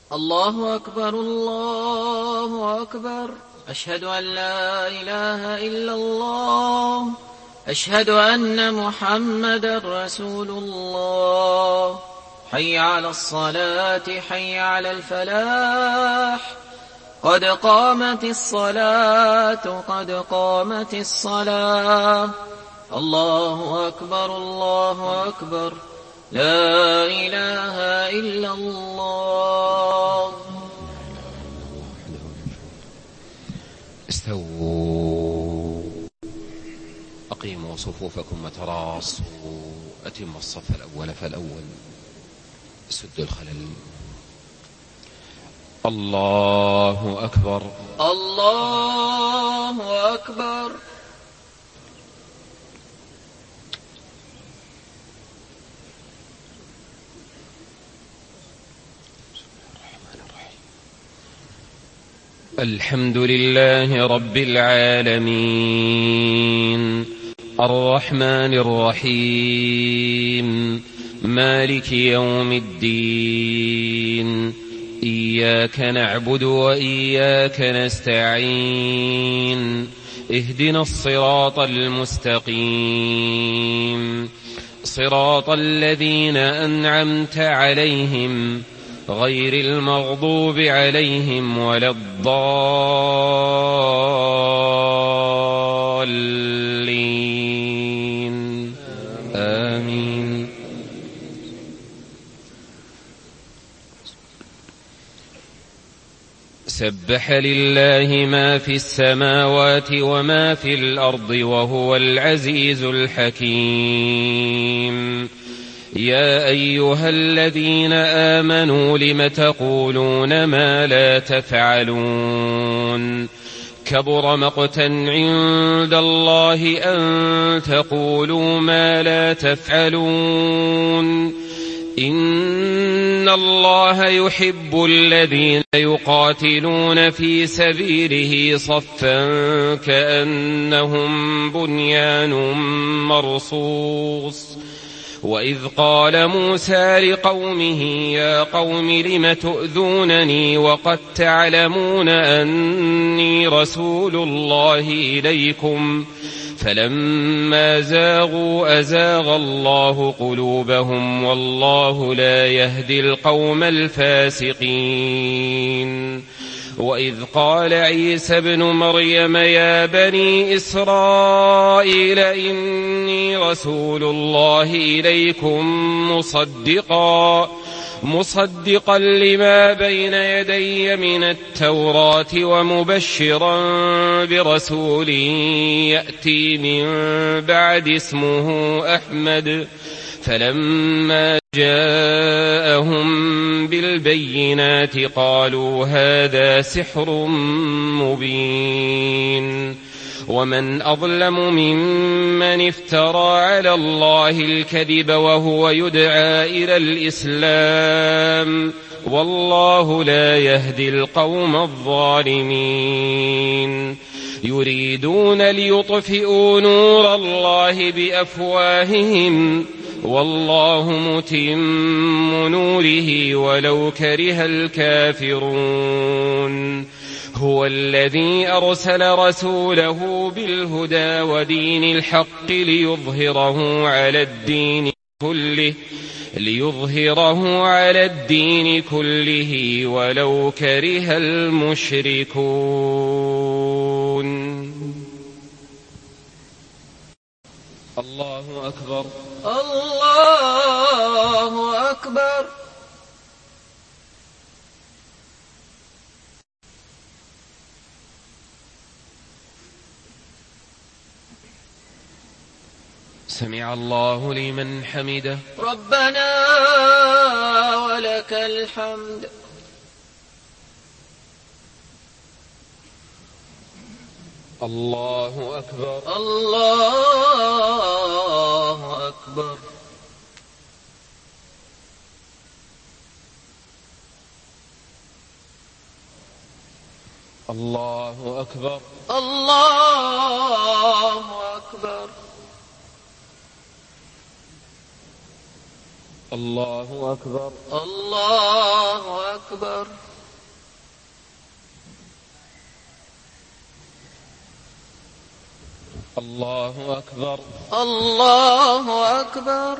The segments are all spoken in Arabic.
الله أكبر الله أكبر. أشهد أن لا إله إلا الله. أشهد أن محمدا رسول الله. حي على الصلاة حي على الفلاح. قد قامت الصلاة قد قامت الصلاة. الله أكبر الله أكبر. لا إله إلا الله. استووا أقيموا صفوفكم وتراصوا. أتموا الصف الأول فالأول. سدوا الخلل. الله أكبر الله أكبر. الحمد لله رب العالمين الرحمن الرحيم مالك يوم الدين. إياك نعبد وإياك نستعين. اهدنا الصراط المستقيم صراط الذين أنعمت عليهم غير المغضوب عليهم ولا الضالين. آمين. سبح لله ما في السماوات وما في الأرض وهو العزيز الحكيم. يا أيها الذين آمنوا لم تقولون ما لا تفعلون. كبر مقتا عند الله أن تقولوا ما لا تفعلون. إن الله يحب الذين يقاتلون في سبيله صفا كأنهم بنيان مرصوص. وإذ قال موسى لقومه يا قوم لم تؤذونني وقد تعلمون أني رسول الله إليكم فلما زاغوا أزاغ الله قلوبهم والله لا يهدي القوم الفاسقين. وإذ قال عيسى ابن مريم يا بني إسرائيل إني رسول الله إليكم مصدقا لما بين يدي من التوراة ومبشرا برسول يأتي من بعد اسمه أحمد. فلما جاءهم بالبينات قالوا هذا سحر مبين. ومن أظلم ممن افترى على الله الكذب وهو يدعى إلى الإسلام والله لا يهدي القوم الظالمين. يريدون ليطفئوا نور الله بأفواههم والله متم نوره ولو كره الكافرون. هو الذي أرسل رسوله بالهدى ودين الحق ليظهره على الدين كله ولو كره المشركون. الله أكبر الله أكبر. سمع الله لمن حمده. ربنا ولك الحمد. الله أكبر الله أكبر. الله أكبر الله أكبر. الله أكبر. الله أكبر. الله أكبر. الله أكبر.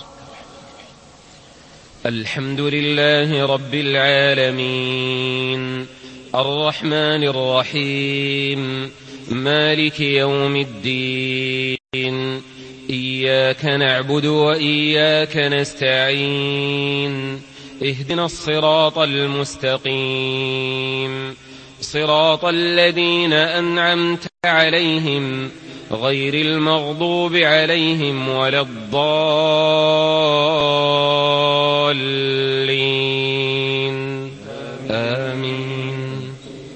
الحمد لله رب العالمين الرحمن الرحيم مالك يوم الدين إياك نعبد وإياك نستعين اهدنا الصراط المستقيم صراط الذين أنعمت عليهم غير المغضوب عليهم ولا الضالين آمين.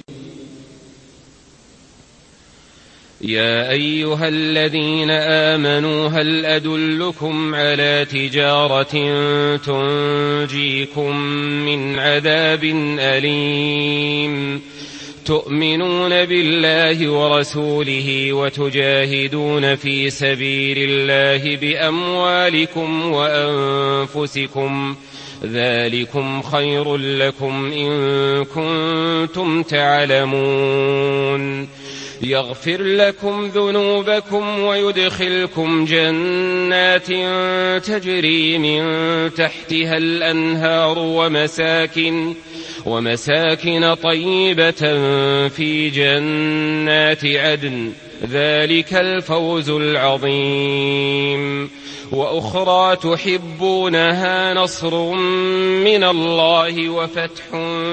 يا أيها الذين آمنوا هل أدلكم على تجارة تنجيكم من عذاب أليم تؤمنون بالله ورسوله وتجاهدون في سبيل الله بأموالكم وأنفسكم ذلكم خير لكم إن كنتم تعلمون يغفر لكم ذنوبكم ويدخلكم جنات تجري من تحتها الأنهار ومساكن طيبة في جنات عدن ذلك الفوز العظيم. وأخرى تحبونها نصر من الله وفتح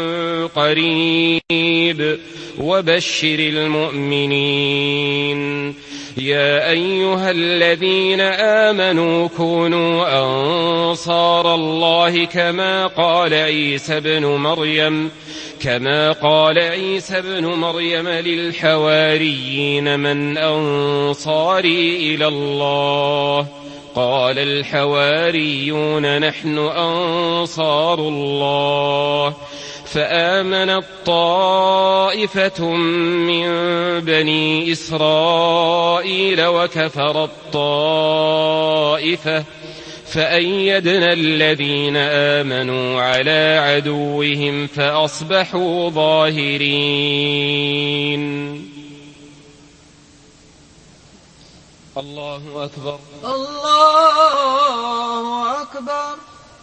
قريب وبشر المؤمنين. يا أيها الذين آمنوا كونوا أنصار الله كما قال عيسى ابن مريم للحواريين من أنصاري إلى الله قال الحواريون نحن أنصار الله فآمنت طائفة من بني إسرائيل وكفرت طائفة فأيدنا الذين آمنوا على عدوهم فأصبحوا ظاهرين. الله أكبر. الله أكبر.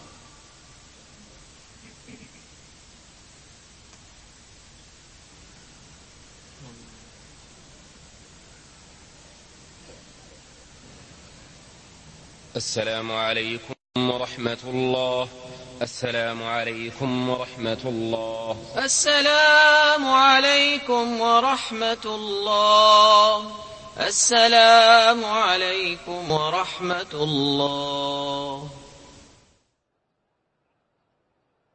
السلام عليكم ورحمة الله. السلام عليكم ورحمة الله. السلام عليكم ورحمة الله. السلام عليكم ورحمة الله.